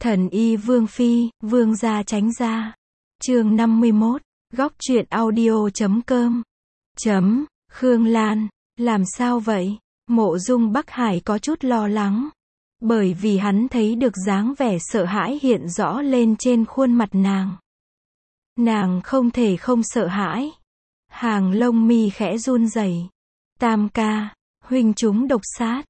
Thần y Vương Phi, Vương gia tránh ra. Chương 51, góc truyện audio.com. Khương Lan, làm sao vậy? Mộ Dung Bắc Hải có chút lo lắng. Bởi vì hắn thấy được dáng vẻ sợ hãi hiện rõ lên trên khuôn mặt nàng. Nàng không thể không sợ hãi. Hàng lông mi khẽ run rẩy. Tam ca, huynh chúng độc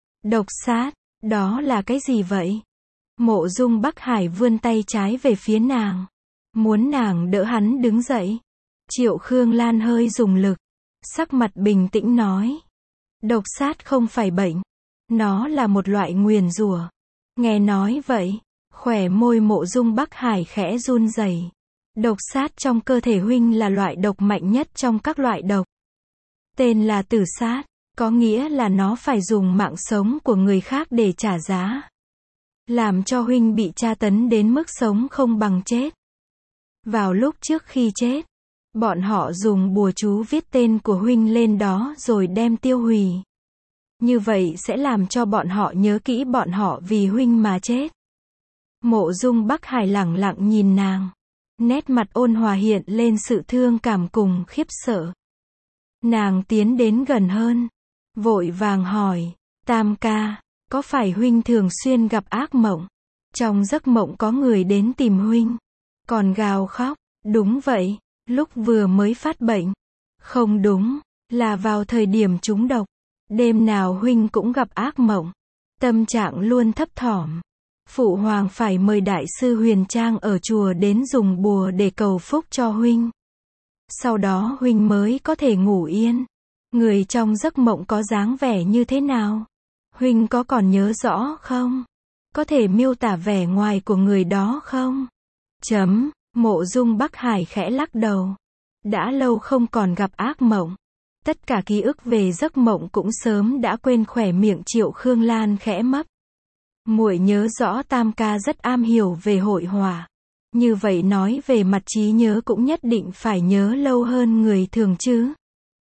sát, đó là cái gì vậy? Mộ Dung Bắc Hải vươn tay trái về phía nàng. Muốn nàng đỡ hắn đứng dậy. Triệu Khương Lan hơi dùng lực. Sắc mặt bình tĩnh nói. Độc sát không phải bệnh. Nó là một loại nguyền rủa. Nghe nói vậy, khóe môi Mộ Dung Bắc Hải khẽ run rẩy. Độc sát trong cơ thể huynh là loại độc mạnh nhất trong các loại độc. Tên là tử sát, có nghĩa là nó phải dùng mạng sống của người khác để trả giá. Làm cho huynh bị tra tấn đến mức sống không bằng chết. Vào lúc trước khi chết, bọn họ dùng bùa chú viết tên của huynh lên đó rồi đem tiêu hủy. Như vậy sẽ làm cho bọn họ nhớ kỹ bọn họ vì huynh mà chết. Mộ Dung Bắc Hải lẳng lặng nhìn nàng. Nét mặt ôn hòa hiện lên sự thương cảm cùng khiếp sợ. Nàng tiến đến gần hơn. Vội vàng hỏi. Tam ca, có phải huynh thường xuyên gặp ác mộng? Trong giấc mộng có người đến tìm huynh. Còn gào khóc. Đúng vậy, lúc vừa mới phát bệnh. Không đúng, là vào thời điểm trúng độc. Đêm nào huynh cũng gặp ác mộng. Tâm trạng luôn thấp thỏm. Phụ hoàng phải mời đại sư Huyền Trang ở chùa đến dùng bùa để cầu phúc cho huynh. Sau đó huynh mới có thể ngủ yên. Người trong giấc mộng có dáng vẻ như thế nào? Huynh có còn nhớ rõ không? Có thể miêu tả vẻ ngoài của người đó không? Mộ Dung Bắc Hải khẽ lắc đầu. Đã lâu không còn gặp ác mộng. Tất cả ký ức về giấc mộng cũng sớm đã quên. Khỏe miệng Triệu Khương Lan khẽ mấp. Muội nhớ rõ Tam ca rất am hiểu về hội họa. Như vậy nói về mặt trí nhớ cũng nhất định phải nhớ lâu hơn người thường chứ.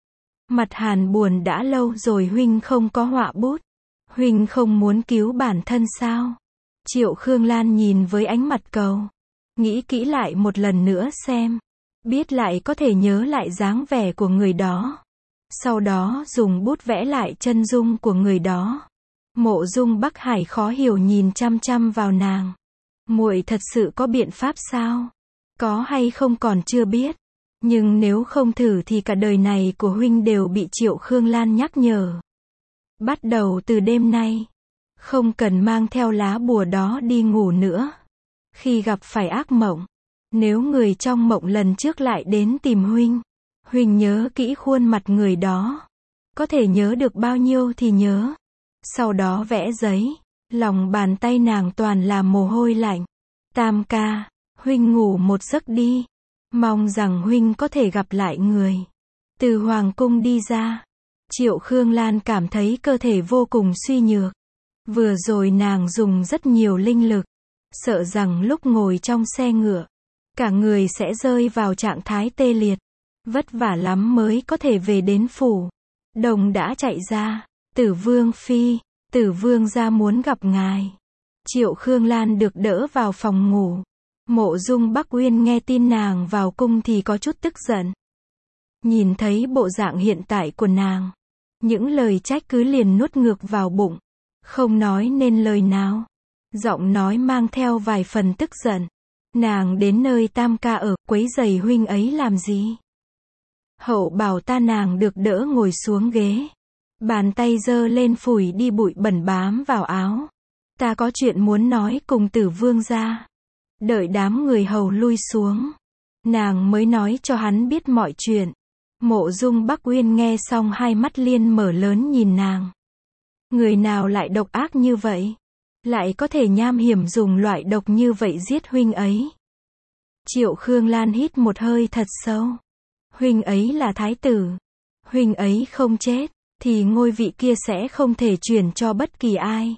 Mặt Hàn buồn đã lâu rồi huynh không có họa bút. Huynh không muốn cứu bản thân sao? Triệu Khương Lan nhìn với ánh mặt cầu. Nghĩ kỹ lại một lần nữa xem. Biết lại có thể nhớ lại dáng vẻ của người đó. Sau đó dùng bút vẽ lại chân dung của người đó. Mộ Dung Bắc Hải khó hiểu nhìn chăm chăm vào nàng. Muội thật sự có biện pháp sao? Có hay không còn chưa biết. Nhưng nếu không thử thì cả đời này của huynh đều bị Triệu Khương Lan nhắc nhở. Bắt đầu từ đêm nay, không cần mang theo lá bùa đó đi ngủ nữa. Khi gặp phải ác mộng, nếu người trong mộng lần trước lại đến tìm huynh, huynh nhớ kỹ khuôn mặt người đó. Có thể nhớ được bao nhiêu thì nhớ. Sau đó vẽ giấy. Lòng bàn tay nàng toàn là mồ hôi lạnh. Tam ca, huynh ngủ một giấc đi. Mong rằng huynh có thể gặp lại người. Từ hoàng cung đi ra, Triệu Khương Lan cảm thấy cơ thể vô cùng suy nhược. Vừa rồi nàng dùng rất nhiều linh lực. Sợ rằng lúc ngồi trong xe ngựa, cả người sẽ rơi vào trạng thái tê liệt. Vất vả lắm mới có thể về đến phủ. Đồng đã chạy ra. Tử Vương Phi, Tử Vương gia muốn gặp ngài. Triệu Khương Lan được đỡ vào phòng ngủ. Mộ Dung Bắc Uyên nghe tin nàng vào cung thì có chút tức giận. Nhìn thấy bộ dạng hiện tại của nàng, những lời trách cứ liền nuốt ngược vào bụng. Không nói nên lời nào. Giọng nói mang theo vài phần tức giận. Nàng đến nơi Tam ca ở, quấy rầy huynh ấy làm gì? Hậu bảo ta. Nàng được đỡ ngồi xuống ghế. Bàn tay giơ lên phủi đi bụi bẩn bám vào áo. Ta có chuyện muốn nói cùng Tử Vương gia. Đợi đám người hầu lui xuống, nàng mới nói cho hắn biết mọi chuyện. Mộ Dung Bắc Uyên nghe xong hai mắt liên mở lớn nhìn nàng. Người nào lại độc ác như vậy? Lại có thể nham hiểm dùng loại độc như vậy giết huynh ấy? Triệu Khương Lan hít một hơi thật sâu. Huynh ấy là thái tử. Huynh ấy không chết, thì ngôi vị kia sẽ không thể chuyển cho bất kỳ ai.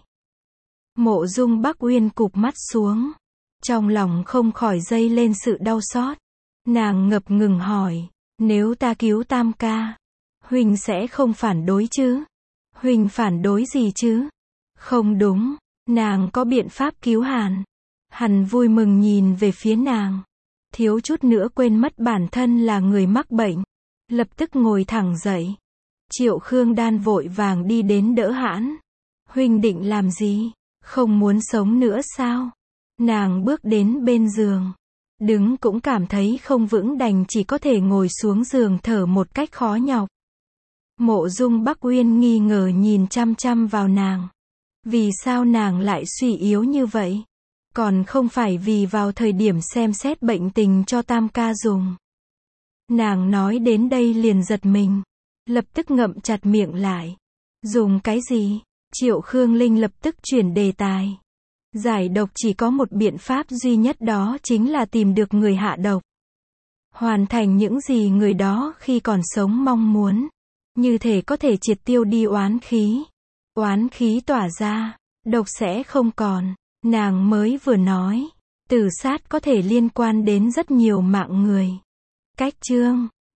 Mộ Dung Bắc Uyên cụp mắt xuống. Trong lòng không khỏi dâng lên sự đau xót. Nàng ngập ngừng hỏi. Nếu ta cứu Tam ca, huynh sẽ không phản đối chứ? Huynh phản đối gì chứ? Không đúng, nàng có biện pháp cứu Hàn. Hắn vui mừng nhìn về phía nàng. Thiếu chút nữa quên mất bản thân là người mắc bệnh. Lập tức ngồi thẳng dậy. Triệu Khương Đan vội vàng đi đến đỡ hắn. Huynh định làm gì? Không muốn sống nữa sao? Nàng bước đến bên giường. Đứng cũng cảm thấy không vững đành chỉ có thể ngồi xuống giường thở một cách khó nhọc. Mộ Dung Bắc Uyên nghi ngờ nhìn chăm chăm vào nàng. Vì sao nàng lại suy yếu như vậy? Còn không phải vì vào thời điểm xem xét bệnh tình cho Tam ca dùng. Nàng nói đến đây liền giật mình. Lập tức ngậm chặt miệng lại. Dùng cái gì? Triệu Khương Linh lập tức chuyển đề tài. Giải độc chỉ có một biện pháp duy nhất, đó chính là tìm được người hạ độc. Hoàn thành những gì người đó khi còn sống mong muốn. Như thể có thể triệt tiêu đi oán khí. Oán khí tỏa ra, độc sẽ không còn. Nàng mới vừa nói, tử sát có thể liên quan đến rất nhiều mạng người. Cách chương